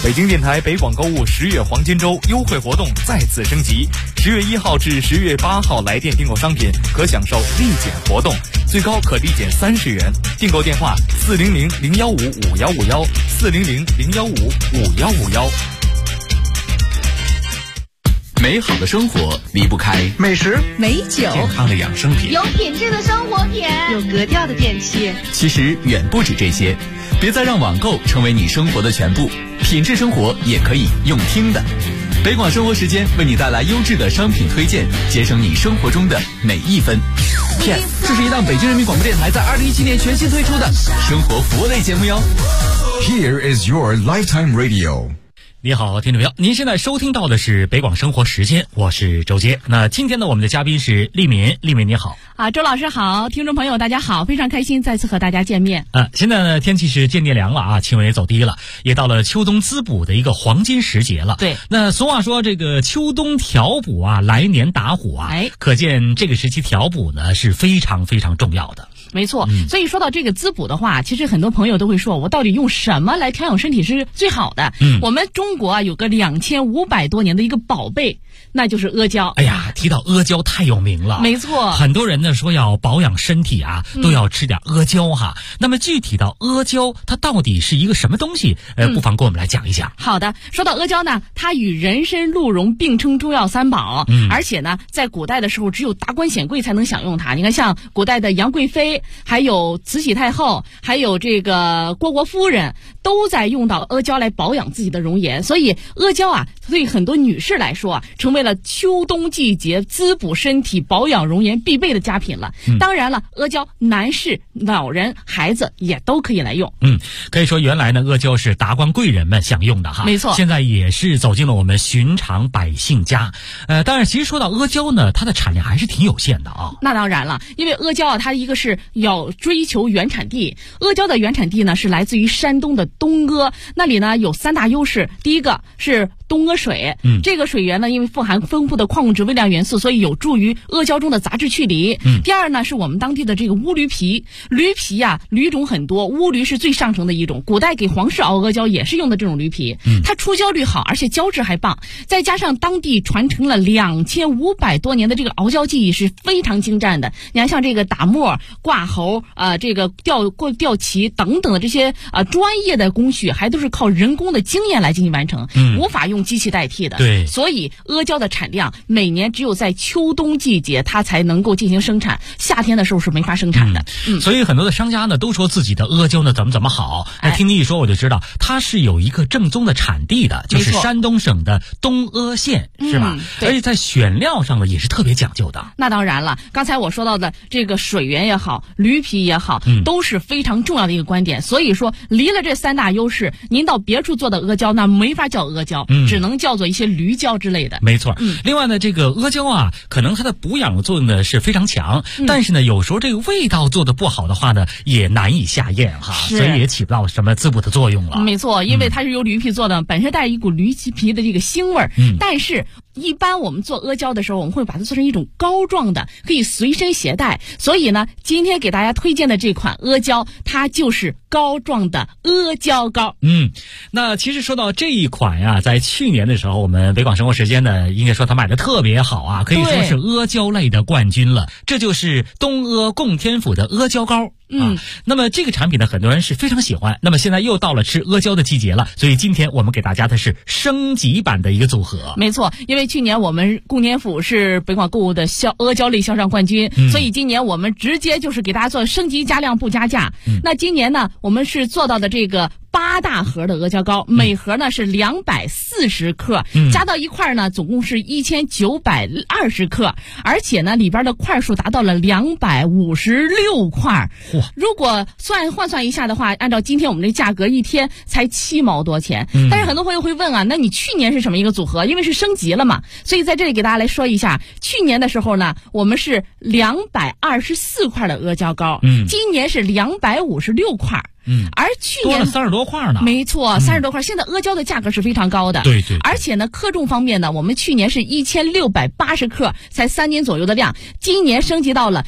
北京电台北广购物10月黄金周优惠活动再次升级，10月1号至10月8号来店订购商品可享受立减活动，最高可立减30元。订购电话400-015-5151，400-015-5151。 美好的生活离不开美食、 美酒、 健康的养生品， 有品质的生活品， 有格调的电器。 其实远不止这些，别再让网购成为你生活的全部，品质生活也可以用听的。北广生活时间为你带来优质的商品推荐，节省你生活中的每一分。P.S. 这是一档北京人民广播电台在2017年全新推出的生活服务类节目哟。 Here is your lifetime radio。 你好，听众朋友，您现在收听到的是北广生活时间，我是周杰。那今天呢，我们的嘉宾是丽敏，丽敏你好。 周老师好，听众朋友大家好，非常开心再次和大家见面。 现在呢天气是渐渐凉了啊，气温也走低了，也到了秋冬滋补的一个黄金时节了。 对， 那俗话说这个秋冬调补啊，来年打虎啊，可见这个时期调补呢是非常非常重要的。 没错，所以说到这个滋补的话，其实很多朋友都会说，我到底用什么来调养身体是最好的？我们中国啊有个2500多年的一个宝贝，那就是阿胶。 哎呀，提到阿胶太有名了。 没错， 很多人呢说要保养身体啊，都要吃点阿胶哈。那么具体到阿胶，它到底是一个什么东西？不妨跟我们来讲一讲。 好的，说到阿胶呢，它与人参、鹿茸并称中药三宝，而且呢，在古代的时候只有达官显贵才能享用它。你看，像古代的杨贵妃，还有慈禧太后，还有这个虢国夫人，都在用到阿胶来保养自己的容颜。所以阿胶啊，对很多女士来说啊，成为了秋冬季节滋补身体、保养容颜必备的佳品了。当然了，阿胶男士、老人、孩子也都可以来用。 可以说原来呢，阿胶是达官贵人们享用的哈， 没错。 现在也是走进了我们寻常百姓家。当然，其实说到阿胶呢，它的产量还是挺有限的啊。 那当然了，因为阿胶啊，它一个是要追求原产地，阿胶的原产地呢是来自于山东的东阿，那里呢有3大优势。第一个是东阿水，这个水源呢因为富含丰富的矿物质微量元素，所以有助于阿胶中的杂质去离。第二呢是我们当地的这个乌驴皮，驴皮啊驴种很多，乌驴是最上乘的一种，古代给皇室熬阿胶也是用的这种驴皮，它出胶率好，而且胶质还棒，再加上当地传承了2500多年的这个熬胶技艺是非常精湛的。你看像这个打沫、挂喉这个吊旗等等的这些专业的工序，还都是靠人工的经验来进行完成，无法用机器代替的。 对， 所以阿胶的产量每年只有在秋冬季节它才能够进行生产，夏天的时候是没法生产的。 所以很多的商家呢都说自己的阿胶呢怎么好。那听你一说我就知道，它是有一个正宗的产地的，就是山东省的东阿县，是吧？而且在选料上呢也是特别讲究的。 那当然了，刚才我说到的这个水源也好，驴皮也好，都是非常重要的一个观点。所以说离了这3大优势，您到别处做的阿胶那没法叫阿胶，只能叫做一些驴胶之类的。 没错。另外呢，这个阿胶啊，可能它的补养作用呢是非常强，但是呢有时候这个味道做的不好的话呢也难以下咽哈，所以也起不到什么滋补的作用了。 没错，因为它是由驴皮做的，本身带一股驴皮的这个腥味儿，但是一般我们做阿胶的时候，我们会把它做成一种膏状的，可以随身携带。所以呢，今天给大家推荐的这款阿胶，它就是膏状的阿胶膏。 那其实说到这一款呀，在去年的时候，我们北广生活时间呢，应该说它卖的特别好啊，可以说是阿胶类的冠军了。这就是东阿供天府的阿胶膏。那么这个产品呢，很多人是非常喜欢。那么现在又到了吃阿胶的季节了，所以今天我们给大家的是升级版的一个组合。 没错，因为去年我们供天府是北广购物的阿胶类销上冠军，所以今年我们直接就是给大家做升级加量不加价。那今年呢，我们是做到的这个8大盒的阿胶膏，每盒呢是240克，加到一块呢总共是1920克，而且呢里边的块数达到了256块。如果换算一下的话，按照今天我们的价格，一天才7毛多钱。但是很多朋友会问啊，那你去年是什么一个组合？因为是升级了嘛，所以在这里给大家来说一下，去年的时候呢，我们是224块的阿胶膏，今年是256块。 而去年多了30多块呢。 没错，30多块。现在阿胶的价格是非常高的， 对对。 而且呢，克重方面呢，我们去年是1680克，才3斤左右的量，今年升级到了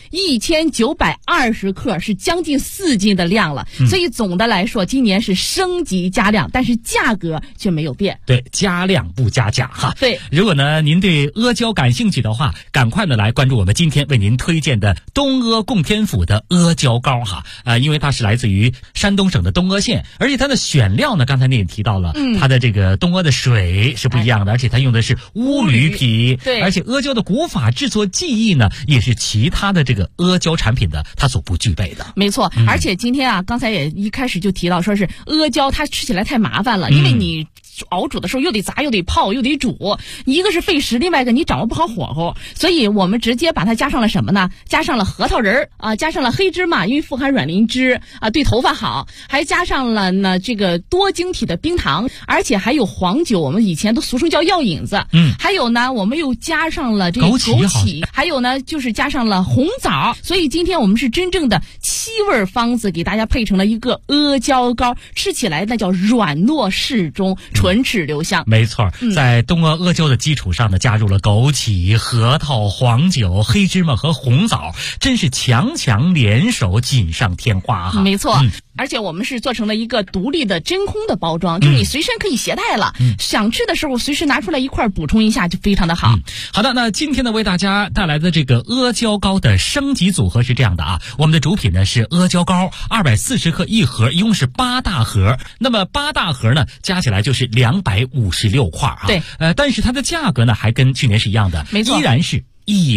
1920克，是将近4斤的量了。所以总的来说，今年是升级加量，但是价格却没有变。 对，加量不加价哈。 对， 如果呢您对阿胶感兴趣的话，赶快的来关注我们今天为您推荐的东阿供天府的阿胶膏哈。因为它是来自于山东省的东阿县，而且它的选料呢，刚才你也提到了，它的这个东阿的水是不一样的，而且它用的是乌驴皮， 对， 而且阿胶的古法制作技艺呢，也是其他的这个阿胶产品的它所不具备的。 没错，而且今天啊，刚才也一开始就提到，说是阿胶它吃起来太麻烦了，因为你熬煮的时候又得炸又得泡又得煮，一个是费时，另外一个你掌握不好火候，所以我们直接把它加上了什么呢？加上了核桃仁加上了黑芝麻，因为富含软磷脂对头发好，还加上了呢这个多晶体的冰糖，而且还有黄酒，我们以前都俗称叫药引子，还有呢我们又加上了这个枸杞，还有呢就是加上了红枣，所以今天我们是真正的7味方子给大家配成了一个阿胶膏，吃起来那叫软糯适中，唇齿留香。 没错，在东阿阿胶的基础上呢，加入了枸杞、核桃、黄酒、黑芝麻和红枣，真是强强联手，锦上添花哈。 没错，而且我们是做成了一个独立的真空的包装，就是你随身可以携带了，想吃的时候随时拿出来一块补充一下，就非常的好。 好的，那今天呢为大家带来的这个阿胶膏的升级组合是这样的啊，我们的主品呢是阿胶膏240克一盒，一共是8大盒，那么8大盒呢加起来就是256块啊。 对， 但是它的价格呢还跟去年是一样的， 没错， 依然是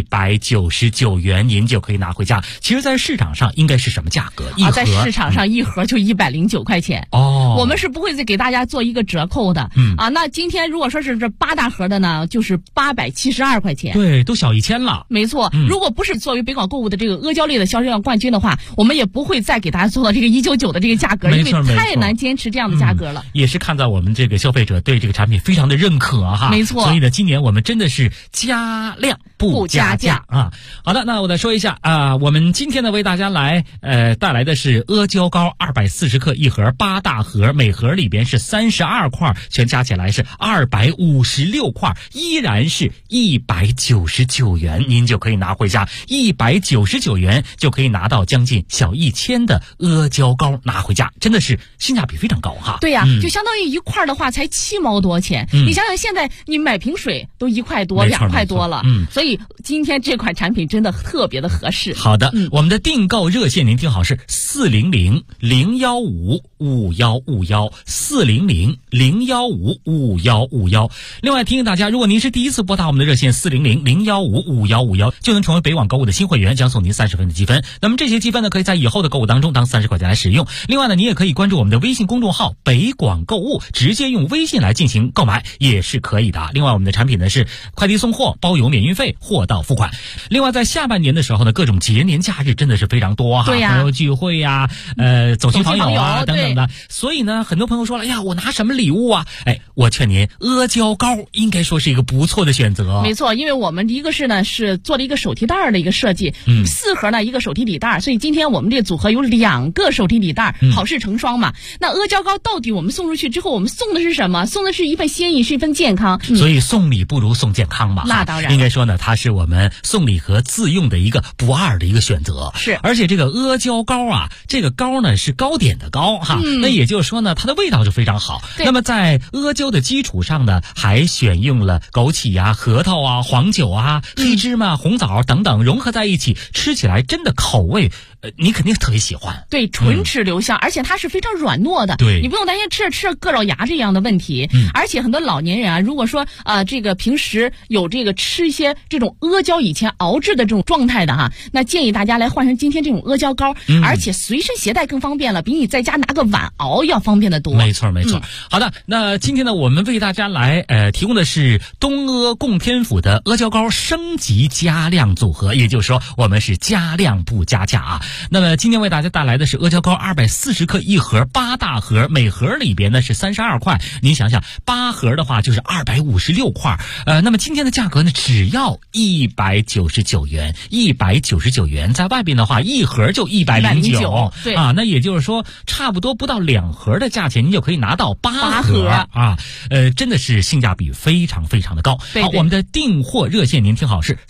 199元，您就可以拿回家。其实在市场上应该是什么价格？一盒在市场上一盒就109块钱哦， 我们是不会再给大家做一个折扣的。那今天如果说是这8大盒的呢，就是872块钱， 对，都小1000了。 没错，如果不是作为北广购物的这个阿胶类的销售量冠军的话，我们也不会再给大家做到这个199的这个价格，因为太难坚持这样的价格了。 也是看在我们这个消费者对这个产品非常的认可哈。 没错， 所以呢，今年我们真的是加量不加价啊！好的，那我再说一下啊，我们今天呢为大家来带来的是阿胶膏240克一盒，8大盒，每盒里边是32块，全加起来是256块，依然是199元，您就可以拿回家，199元就可以拿到将近小1000的阿胶膏拿回家，真的是性价比非常高哈。 对呀，就相当于一块的话才7毛多钱，你想想现在你买瓶水都1块多、2块多了，所以今天这款产品真的特别的合适。 好的，我们的订购热线您听好是400-015-5151，400-015-5151。另外提醒大家，如果您是第一次拨打我们的热线400-015-5151，就能成为北广购物的新会员，将送您30分的积分。那么这些积分呢，可以在以后的购物当中当30块钱来使用。另外呢，你也可以关注我们的微信公众号北广购物，直接用微信来进行购买也是可以的。另外我们的产品呢是快递送货，包邮免运费，货到付款。另外在下半年的时候呢，各种节年假日真的是非常多哈， 对呀， 朋友聚会呀，走亲访友啊等等的。所以呢，很多朋友说了，呀，我拿什么礼物啊？我劝您阿胶膏应该说是一个不错的选择。 没错，因为我们一个是呢是做了一个手提袋的一个设计，4盒呢一个手提底袋，所以今天我们这个组合有2个手提底袋，好事成双嘛。那阿胶膏到底我们送出去之后，我们送的是什么？送的是一份心意，是一份健康。 所以送礼不如送健康嘛。 那当然， 应该说呢，它是我们送礼盒自用的一个不二的一个选择。 是， 而且这个阿胶膏啊，这个膏呢是糕点的糕哈，那也就是说呢，它的味道是非常好。那么在阿胶的基础上呢，还选用了枸杞啊、核桃啊、黄酒啊、黑芝麻、红枣等等融合在一起，吃起来真的口味你肯定特别喜欢。 对，唇齿留香，而且它是非常软糯的。 对， 你不用担心吃着硌着牙这样的问题。而且很多老年人啊，如果说这个平时有这个吃一些这种阿胶以前熬制的这种状态的哈，那建议大家来换成今天这种阿胶膏，而且随身携带更方便了，比你在家拿个碗熬要方便的多。 没错没错。好的，那今天呢，我们为大家来提供的是东阿供天府的阿胶膏升级加量组合，也就是说我们是加量不加价啊。那么今天为大家带来的是阿胶膏240克一盒，8大盒，每盒里边呢是32块。您想想，8盒的话就是256块。那么今天的价格呢，只要199元，199元，在外边的话一盒就109， 种， 对啊，那也就是说，差不多不到2盒的价钱，你就可以拿到8盒啊，真的是性价比非常非常的高。 对对， 好，我们的订货热线您听好是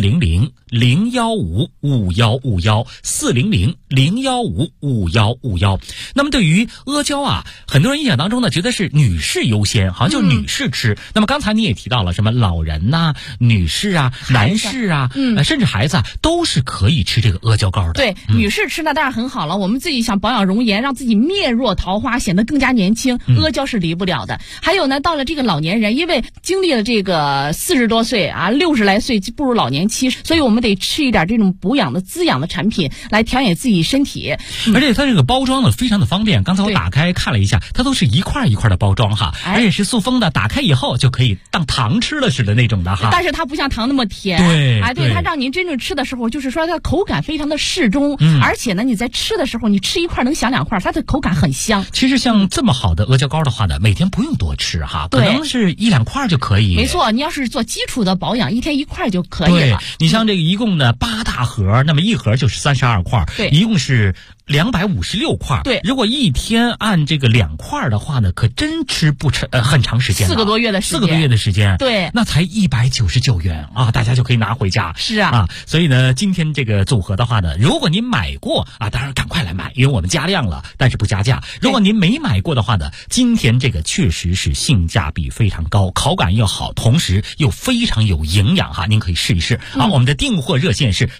400-015-5151，400-015-5151。那么对于阿胶啊，很多人印象当中呢，觉得是女士优先，好像就是女士吃。那么刚才你也提到了什么老人呐、女士啊、男士啊，甚至孩子啊，都是可以吃这个阿胶糕的。 对，女士吃那当然很好了。我们自己想保养容颜，让自己面若桃花，显得更加年轻，阿胶是离不了的。还有呢，到了这个老年人，因为经历了这个40多岁啊，60来岁步入老年期，所以我们得吃一点这种补养的滋养的产品来调养自己身体。 而且它这个包装呢非常的方便，刚才我打开看了一下，它都是一块一块的包装哈，而且是塑封的，打开以后就可以当糖吃了似的那种的哈。 但是它不像糖那么甜，对，它让您真正吃的时候，就是说它口感非常的适中，而且呢你在吃的时候，你吃一块能享2块，它的口感很香。 其实像这么好的阿胶糕的话呢，每天不用多吃哈，可能是1-2块就可以。 没错，你要是做基础的保养，一天1块就可以了。 对，你像这个一共呢8大盒，那么1盒就是32块， 对， 一共是256块。 对， 如果一天按这个2块的话呢，可真吃不很长时间了，4个多月的时间， 对， 那才199元啊，大家就可以拿回家。 是啊， 所以呢，今天这个组合的话呢，如果您买过啊，当然赶快来买，因为我们加量了，但是不加价。如果您没买过的话呢，今天这个确实是性价比非常高，口感又好，同时又非常有营养哈，您可以试一试。好，我们的订货热线是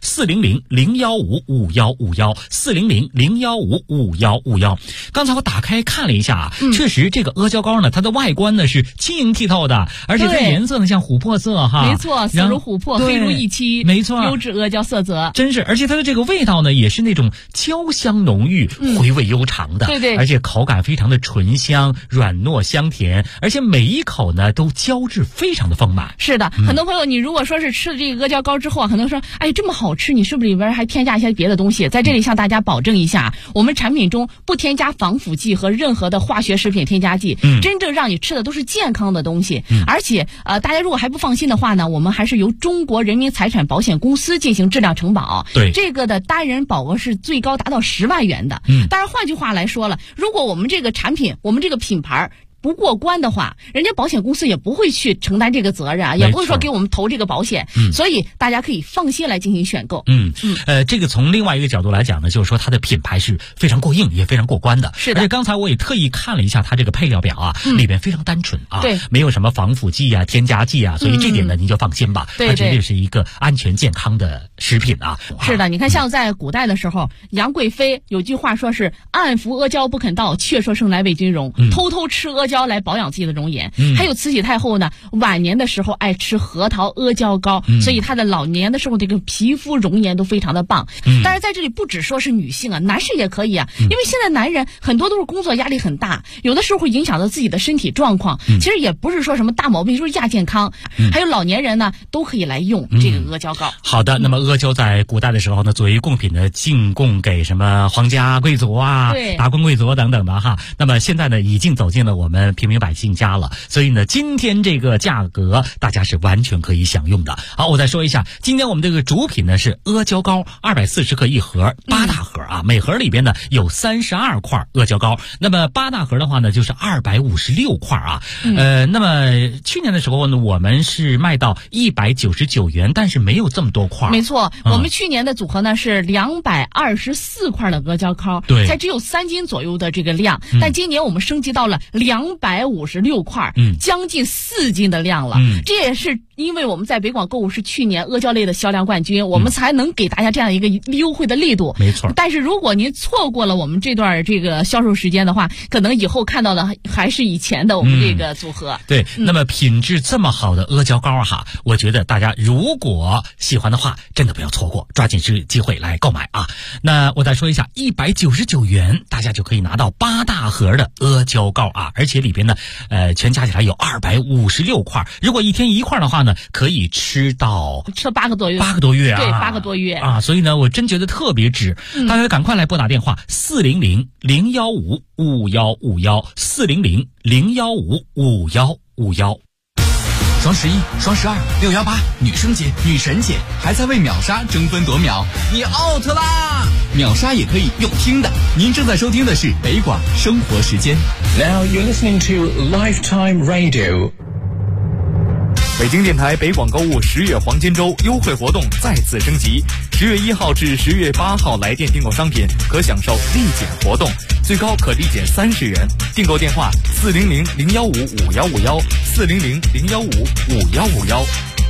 400-015-5151，400-015-5151。刚才我打开看了一下啊，确实这个阿胶糕呢，它的外观呢是晶莹剔透的，而且它颜色呢像琥珀色哈， 没错，色如琥珀，黑如一漆， 没错， 优质阿胶色泽， 真是。而且它的这个味道呢，也是那种焦香浓郁、回味悠长的， 对， 而且口感非常的醇香、软糯香甜，而且每一口呢都胶质非常的丰满。 是的，很多朋友，你如果说是吃了这个阿胶糕之后啊，可能说，哎，这么好吃，你是不是里边还添加一些别的东西？在这里向大家保证一下，我们产品中不添加防腐剂和任何的化学食品添加剂，真正让你吃的都是健康的东西。而且大家如果还不放心的话呢，我们还是由中国人民财产保险公司进行质量承保。 对， 这个的单人保额是最高达到10万元的。当然换句话来说了，如果我们这个产品，我们这个品牌不过关的话，人家保险公司也不会去承担这个责任啊，也不会说给我们投这个保险，所以大家可以放心来进行选购。 这个从另外一个角度来讲呢，就是说它的品牌是非常过硬，也非常过关的。 是的， 而且刚才我也特意看了一下它这个配料表啊，里边非常单纯啊， 对， 没有什么防腐剂啊、添加剂啊，所以这点呢您就放心吧，它绝对是一个安全健康的食品啊。 是的，你看像在古代的时候，杨贵妃有句话说是暗服阿胶不肯到，却说生来为君荣，偷偷吃阿胶来保养自己的容颜。还有慈禧太后呢，晚年的时候爱吃核桃阿胶糕，所以她的老年的时候这个皮肤容颜都非常的棒。但是在这里不只说是女性啊，男士也可以啊，因为现在男人很多都是工作压力很大，有的时候会影响到自己的身体状况。其实也不是说什么大毛病，就是亚健康。还有老年人呢，都可以来用这个阿胶糕。 好的，那么阿胶在古代的时候呢，作为贡品呢，进贡给什么皇家贵族啊、达官贵族等等的哈。那么现在呢，已经走进了我们平民百姓家了，所以呢，今天这个价格大家是完全可以享用的。好，我再说一下，今天我们这个主品呢是阿胶糕，240克一盒，8大盒啊，每盒里边呢有32块阿胶糕。那么8大盒的话呢，就是256块啊。那么去年的时候呢，我们是卖到199元，但是没有这么多块。 没错，我们去年的组合呢是224块的阿胶糕， 对， 才只有3斤左右的这个量。但今年我们升级到了256块，将近4斤的量了。这也是因为我们在北广购物是去年阿胶类的销量冠军，我们才能给大家这样一个优惠的力度。 没错。 但是如果您错过了我们这段这个销售时间的话，可能以后看到的还是以前的我们这个组合。 对，那么品质这么好的阿胶糕哈，我觉得大家如果喜欢的话，真的不要错过，抓紧这个机会来购买啊。那我再说一下，199元大家就可以拿到8大盒的阿胶糕啊，而且里边呢，全加起来有256块。如果一天1块的话呢，可以吃到 8个多月 ，8个多月啊， 对，8个多月啊，所以呢，我真觉得特别值。大家赶快来拨打电话400-015-5151，400-015-5151。 双11、双12、618，女生节、女神节，还在为秒杀争分夺秒，你 out 啦！秒杀也可以用听的。您正在收听的是北广生活时间。 Now you're listening to Lifetime Radio。 北京电台北广购物10月黄金周优惠活动再次升级，10月1号至10月8号来电订购商品可享受立减活动，最高可立减30元。订购电话400-015-5151，400-015-5151。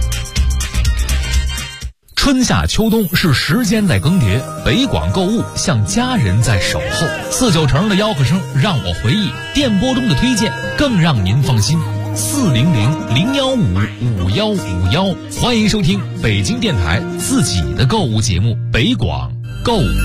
春夏秋冬是时间在更迭，北广购物像家人在守候。49成的吆喝声让我回忆，电波中的推荐更让您放心。400-015-5151，欢迎收听北京电台自己的购物节目北广购物。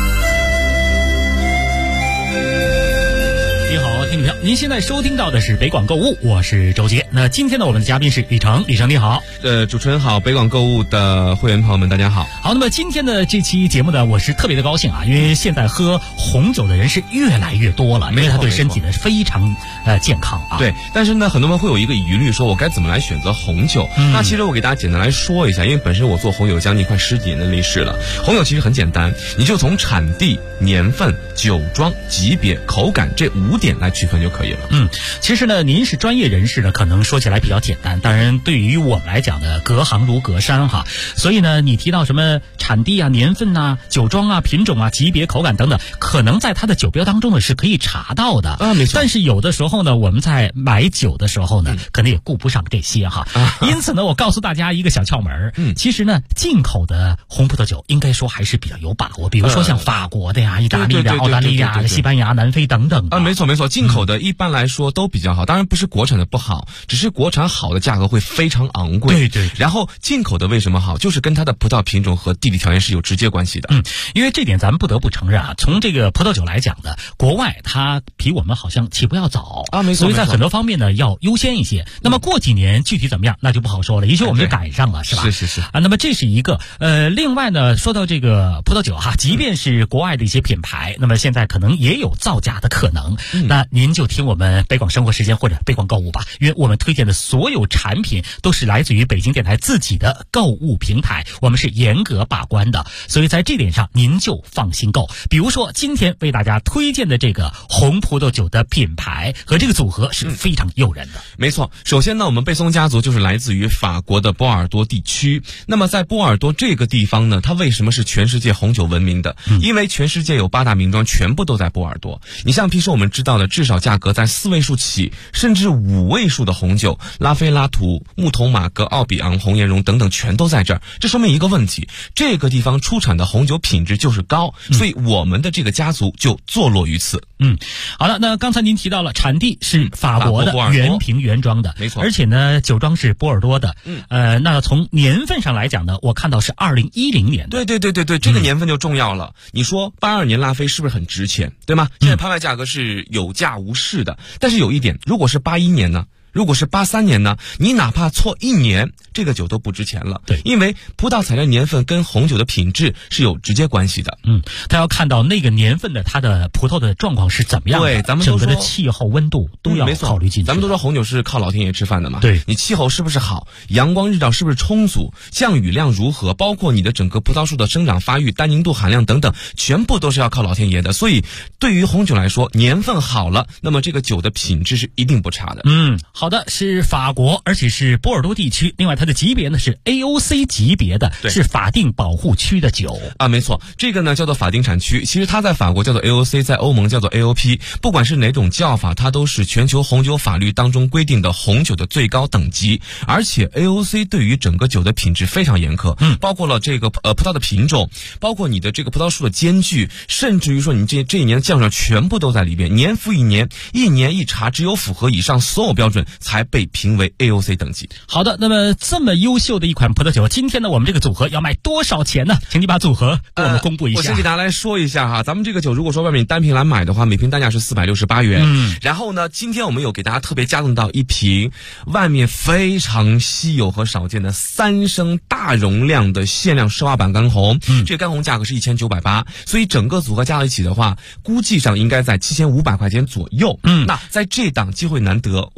你好，听众朋友，您现在收听到的是北广购物，我是周杰。那今天呢，我们的嘉宾是李成，李成你好。 主持人好，北广购物的会员朋友们大家好。 好，那么今天的这期节目呢，我是特别的高兴啊，因为现在喝红酒的人是越来越多了，因为它对身体呢非常健康啊。 对，但是呢，很多人会有一个疑虑，说我该怎么来选择红酒？那其实我给大家简单来说一下，因为本身我做红酒将近快10几年的历史了。红酒其实很简单，你就从产地、年份、酒庄、级别、口感这5点来区分就可以了。 其实呢，您是专业人士呢，可能说起来比较简单，当然对于我们来讲呢，隔行如隔山哈。所以呢，你提到什么产地啊、年份啊、酒庄啊、品种啊、级别、口感等等，可能在它的酒标当中呢是可以查到的啊，没错。但是有的时候呢，我们在买酒的时候呢，可能也顾不上这些哈。因此呢，我告诉大家一个小窍门，其实呢，进口的红葡萄酒应该说还是比较有把握，比如说像法国的呀、意大利的、澳大利亚的、西班牙、南非等等啊。 没错没错，进口的一般来说都比较好，当然不是国产的不好，只是国产好的价格会非常昂贵。对。然后进口的为什么好，就是跟它的葡萄品种和地理条件是有直接关系的。 因为这点咱们不得不承认啊，从这个葡萄酒来讲呢，国外它比我们好像起步要早啊，没错。所以在很多方面呢要优先一些。那么过几年具体怎么样，那就不好说了，也许我们就赶上了，是吧？是啊。那么这是一个另外呢，说到这个葡萄酒哈，即便是国外的一些品牌，那么现在可能也有造假的可能。那您就听我们北广生活时间或者北广购物吧，因为我们推荐的所有产品都是来自于北京电台自己的购物平台，我们是严格把关的，所以在这点上您就放心购。比如说今天为大家推荐的这个红葡萄酒的品牌和这个组合是非常诱人的。 没错，首先呢，我们贝松家族就是来自于法国的波尔多地区。那么在波尔多这个地方呢，它为什么是全世界红酒闻名的？因为全世界有8大名庄全部都在波尔多。你像平时我们知道的至少价格在4位数起，甚至5位数的红酒，拉菲拉图、木桐马格、奥比昂、红颜绒等等全都在这儿。这说明一个问题，这个地方出产的红酒品质就是高，所以我们的这个家族就坐落于此。 好了，那刚才您提到了产地是法国的原瓶原装的， 没错， 而且呢酒庄是波尔多的。那从年份上来讲呢，我看到是2010年的。 对，这个年份就重要了。你说82年拉菲是不是很值钱，对吗？现在拍卖价格是有价无市的，但是有一点，如果是81年呢？如果是83年呢，你哪怕错1年，这个酒都不值钱了。对，因为葡萄采摘年份跟红酒的品质是有直接关系的。 他要看到那个年份的它的葡萄的状况是怎么样的。对， 咱们都说整个的气候、温度都要考虑进去。 咱们都说红酒是靠老天爷吃饭的嘛。 对， 你气候是不是好，阳光日照是不是充足，降雨量如何，包括你的整个葡萄树的生长发育、单宁度含量等等，全部都是要靠老天爷的。所以对于红酒来说，年份好了，那么这个酒的品质是一定不差的。 好的，是法国，而且是波尔多地区。另外它的级别呢是 AOC 级别的，是法定保护区的酒啊，没错，这个呢叫做法定产区。其实它在法国叫做 AOC， 在欧盟叫做 AOP， 不管是哪种叫法，它都是全球红酒法律当中规定的红酒的最高等级。而且 AOC 对于整个酒的品质非常严苛，包括了这个葡萄的品种，包括你的这个葡萄树的间距，甚至于说你这一年的降水全部都在里边，年复一年，一年一查，只有符合以上所有标准才被评为 AOC 等级。 好的，那么这么优秀的一款葡萄酒，今天呢我们这个组合要卖多少钱呢？请你把组合给我们公布一下。 我先给大家来说一下哈，咱们这个酒如果说外面单瓶来买的话，每瓶单价是468元。然后呢，今天我们有给大家特别加赠到一瓶外面非常稀有和少见的3升大容量的限量奢华版干红。这个干红价格是1980，所以整个组合加在一起的话，估计上应该在7500块钱左右。那在这档机会难得，我们给您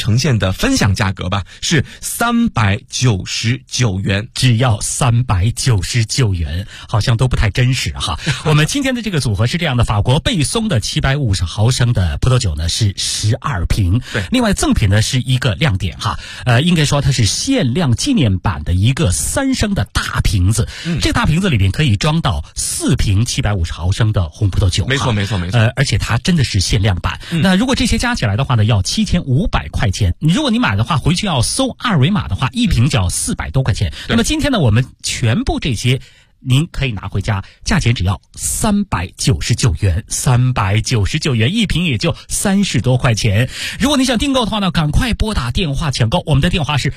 呈现的分享价格吧，是399元， 只要399元，好像都不太真实哈。我们今天的这个组合是这样的：法国贝松的750毫升的葡萄酒呢是12瓶， 对， 另外赠品呢是一个亮点哈，应该说它是限量纪念版的一个3升的大瓶子，这个大瓶子里面可以装到4瓶750毫升的红葡萄酒， 没错。 而且它真的是限量版。那如果这些加起来的话呢，要7500块钱。如果你买的话，回去要搜二维码的话，一瓶就要400多块钱。那么今天呢，我们全部这些您可以拿回家，价钱只要399元，399元一瓶也就30多块钱。如果你想订购的话呢，赶快拨打电话抢购，我们的电话是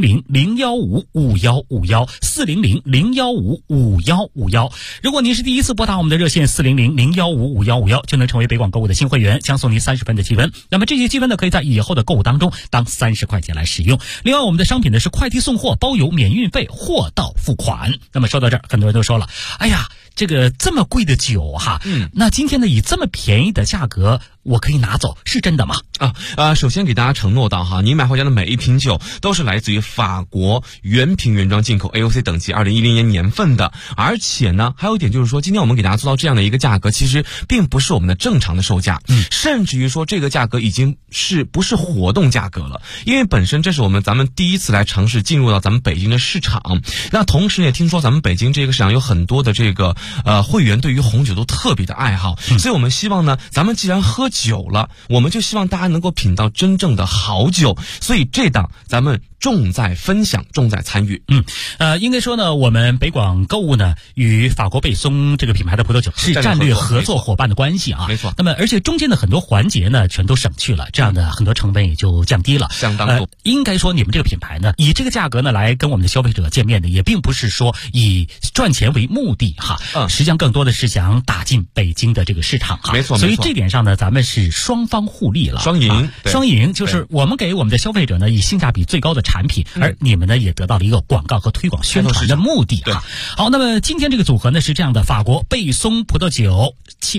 400-015-5151，400-015-5151。如果您是第一次拨打我们的热线400-015-5151，就能成为北广购物的新会员，将送您30分的积分。那么这些积分呢，可以在以后的购物当中当30块钱来使用。另外，我们的商品呢是快递送货，包邮免运费，货到付款。那么说到这儿，很多人都说了，哎呀，这个这么贵的酒哈，那今天呢以这么便宜的价格我可以拿走，是真的吗？ 首先给大家承诺到哈，你买回家的每一瓶酒都是来自于法国原瓶原装进口 AOC 等级2010年年份的，而且呢还有一点就是说，今天我们给大家做到这样的一个价格，其实并不是我们的正常的售价，甚至于说这个价格已经不是活动价格了，因为本身这是咱们第一次来尝试进入到咱们北京的市场，那同时也听说咱们北京这个市场有很多的这个会员对于红酒都特别的爱好，所以我们希望呢，咱们既然喝酒了，我们就希望大家能够品到真正的好酒，所以这档咱们重在分享，重在参与。 应该说呢，我们北广购物呢与法国贝松这个品牌的葡萄酒是战略合作伙伴的关系啊， 没错。 那么而且中间的很多环节呢全都省去了，这样的很多成本也就降低了， 相当多。 应该说你们这个品牌呢，以这个价格呢来跟我们的消费者见面的，也并不是说以赚钱为目的哈，实际上更多的是想打进北京的这个市场哈， 没错。 所以这点上呢，咱们是双方互利了， 双赢， 双赢就是我们给我们的消费者呢以性价比最高的产品，而你们呢也得到了一个广告和推广宣传的目的啊。好，那么今天这个组合呢是这样的：法国贝松葡萄酒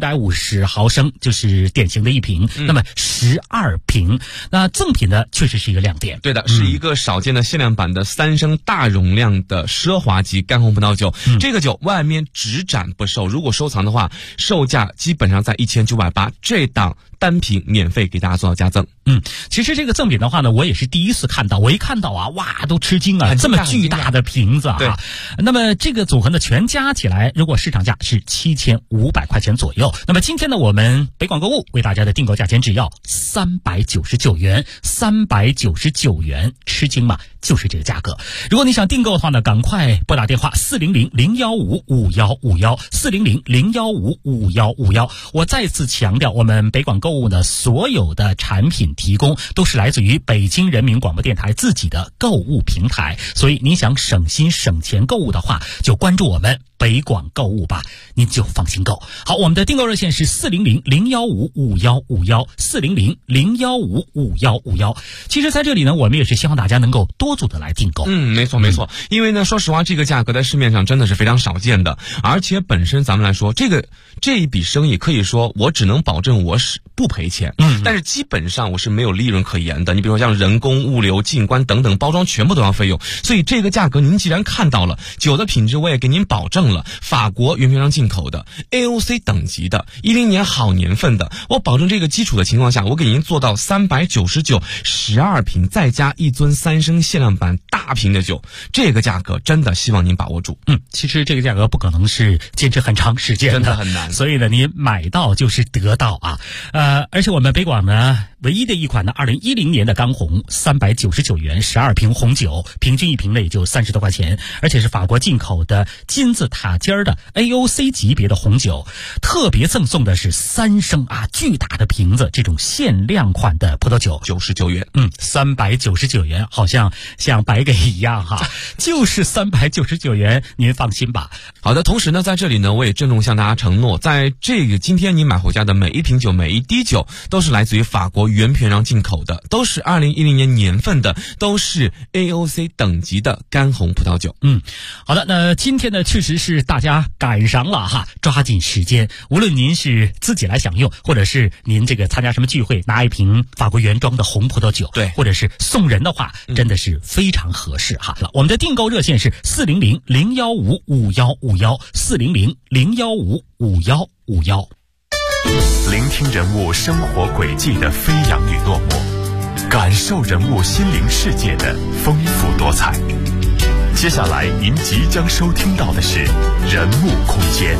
750毫升，就是典型的一瓶，那么12瓶。那赠品呢确实是一个亮点， 对的，是一个少见的限量版的3升大容量的奢华级干红葡萄酒。这个酒外面只展不售，如果收藏的话，售价基本上在1980，这档单瓶免费给大家做到加赠。 其实这个赠品的话呢，我也是第一次看到，我一看到啊，哇，都吃惊啊，这么巨大的瓶子啊。那么这个组合呢，全加起来，如果市场价是7500块钱左右。那么今天呢，我们北广购物为大家的订购价钱只要399元，399元，吃惊嘛，就是这个价格。如果你想订购的话呢，赶快拨打电话400-015-5151，400-015-5151。我再次强调，我们北广购物呢，所有的产品提供都是来自于北京人民广播电台自己的购物平台，所以您想省心省钱购物的话，就关注我们北广购物吧，您就放心购。好，我们的订购热线是400-015-5151，400-015-5151。其实在这里呢，我们也是希望大家能够多组的来订购。 没错。因为呢，说实话，这个价格在市面上真的是非常少见的，而且本身咱们来说，这一笔生意可以说我只能保证我是不赔钱，但是基本上我是没有利润可言的。你比如说像人工、物流、进关等等，包装全部都要费用，所以这个价格您既然看到了，酒的品质我也给您保证了，法国原瓶装进口的 AOC 等级的10年好年份的，我保证这个基础的情况下，我给您做到399 12瓶，再加一樽3升限量版大瓶的酒，这个价格真的希望您把握住。 其实这个价格不可能是坚持很长时间的， 真的很难， 所以呢，你买到就是得到啊。而且我们北广呢唯一的一款呢2010年的干红399元12瓶红酒，平均一瓶呢也就30多块钱，而且是法国进口的金字塔尖的 AOC 级别的红酒，特别赠送的是3升啊巨大的瓶子，这种限量款的葡萄酒 99元 ，399元，好像白给一样哈，就是399元，您放心吧。 好的，同时呢，在这里呢，我也郑重向大家承诺，在这个今天你买回家的每一瓶酒、每一滴酒都是来自于法国原篇章进口的，都是2010年年份的，都是 AOC 等级的干红葡萄酒。 好的，那今天呢确实是大家赶上了哈，抓紧时间，无论您是自己来享用，或者是您这个参加什么聚会拿一瓶法国原装的红葡萄酒， 对， 或者是送人的话，真的是非常合适哈。我们的订购热线是400-015-5151，400-015-5151。 聆听人物生活轨迹的飞扬与落寞，感受人物心灵世界的丰富多彩。接下来您即将收听到的是人物空间。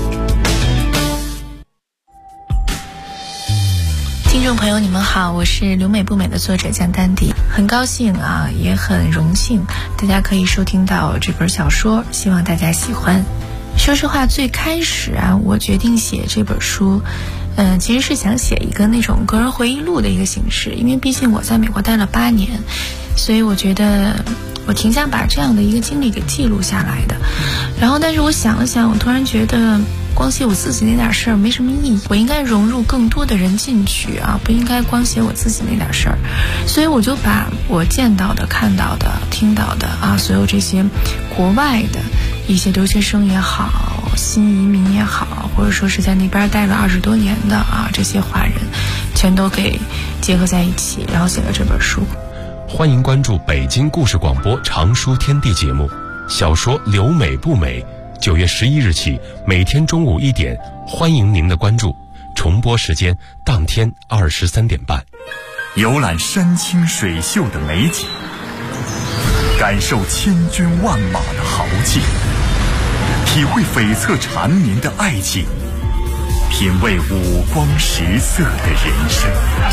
听众朋友你们好，我是留美不美的作者江丹迪，很高兴啊，也很荣幸大家可以收听到这本小说，希望大家喜欢。说实话，最开始啊，我决定写这本书其实是想写一个那种个人回忆录的一个形式，因为毕竟我在美国待了8年，所以我觉得我挺想把这样的一个经历给记录下来的。然后但是我想了想，我突然觉得光写我自己那点事儿没什么意义，我应该融入更多的人进去啊，不应该光写我自己那点事儿。所以我就把我见到的、看到的、听到的啊，所有这些国外的一些留学生也好，新移民也好，或者说是在那边待了20多年的啊，这些华人全都给结合在一起，然后写了这本书。 欢迎关注北京故事广播常书天地节目，小说留美不美，9月11日起每天中午1点，欢迎您的关注，重播时间当天23点半。 游览山清水秀的美景，感受千军万马的豪气，体会悱恻缠绵的爱情，品味五光十色的人生。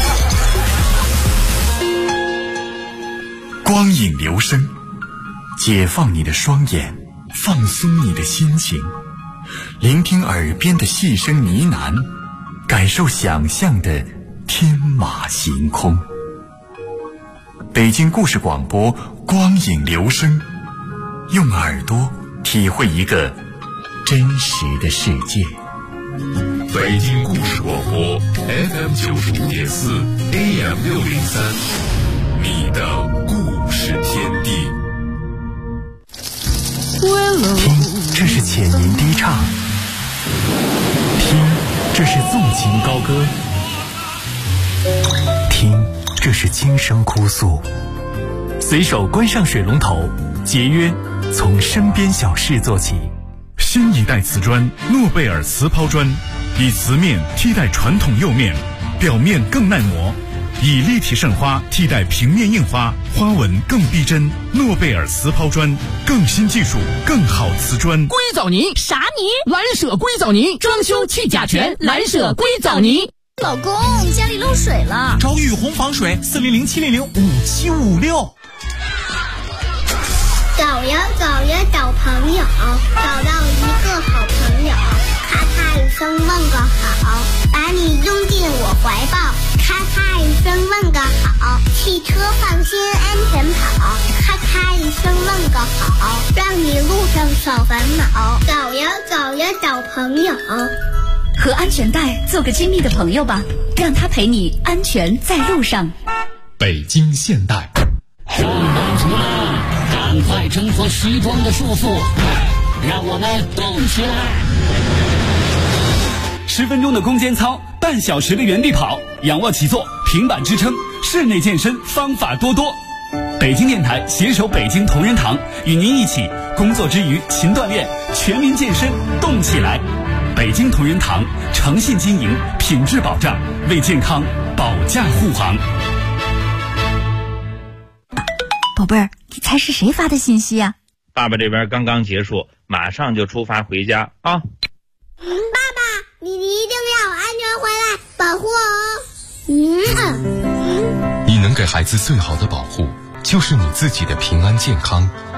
光影留声，解放你的双眼，放松你的心情，聆听耳边的细声呢喃，感受想象的天马行空。北京故事广播光影留声，用耳朵体会一个真实的世界。 北京故事广播 FM95.4 AM603， 你的故事天地。 听，这是浅吟低唱；听，这是纵情高歌；听，这是轻声哭诉。随手关上水龙头，节约从身边小事做起。 新一代瓷砖诺贝尔瓷抛砖，以瓷面替代传统釉面，表面更耐磨，以立体渗花替代平面印花，花纹更逼真。诺贝尔瓷抛砖，更新技术，更好瓷砖。 硅藻泥啥泥？蓝舍硅藻泥，装修去甲醛，蓝舍硅藻泥。 老公，家里漏水了， 找雨虹防水，400-700-5756。 找呀找呀找朋友，找到一个好朋友，咔嚓一声问个好，把你拥进我怀抱，咔嚓一声问个好，汽车放心安全跑，咔嚓一声问个好，让你路上少烦恼。找呀找呀找朋友， 和安全带做个亲密的朋友吧，让他陪你安全在路上。 北京现代。 上班族们，赶快挣脱西装的束缚，让我们动起来 ！10分钟的攻坚操，半小时的原地跑，仰卧起坐，平板支撑，室内健身方法多多。北京电台携手北京同仁堂，与您一起工作之余勤锻炼，全民健身动起来。北京同仁堂诚信经营，品质保障，为健康保驾护航。 宝贝儿，你猜是谁发的信息呀？ 爸爸这边刚刚结束，马上就出发回家啊！ 爸爸，你一定要安全回来，保护我哦！ 你能给孩子最好的保护，就是你自己的平安健康。